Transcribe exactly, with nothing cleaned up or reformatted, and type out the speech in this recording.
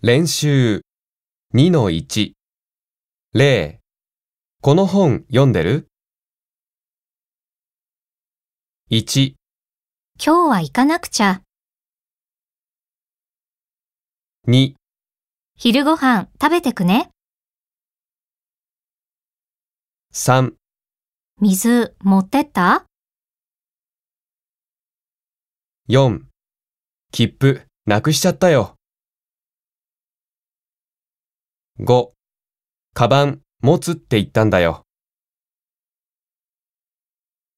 練習 にのいち 例この本読んでる？ いち今日は行かなくちゃ。 に昼ご飯食べてくね。 さん水持ってった？ よん切符なくしちゃったよ。ごカバン持つって言ったんだよ。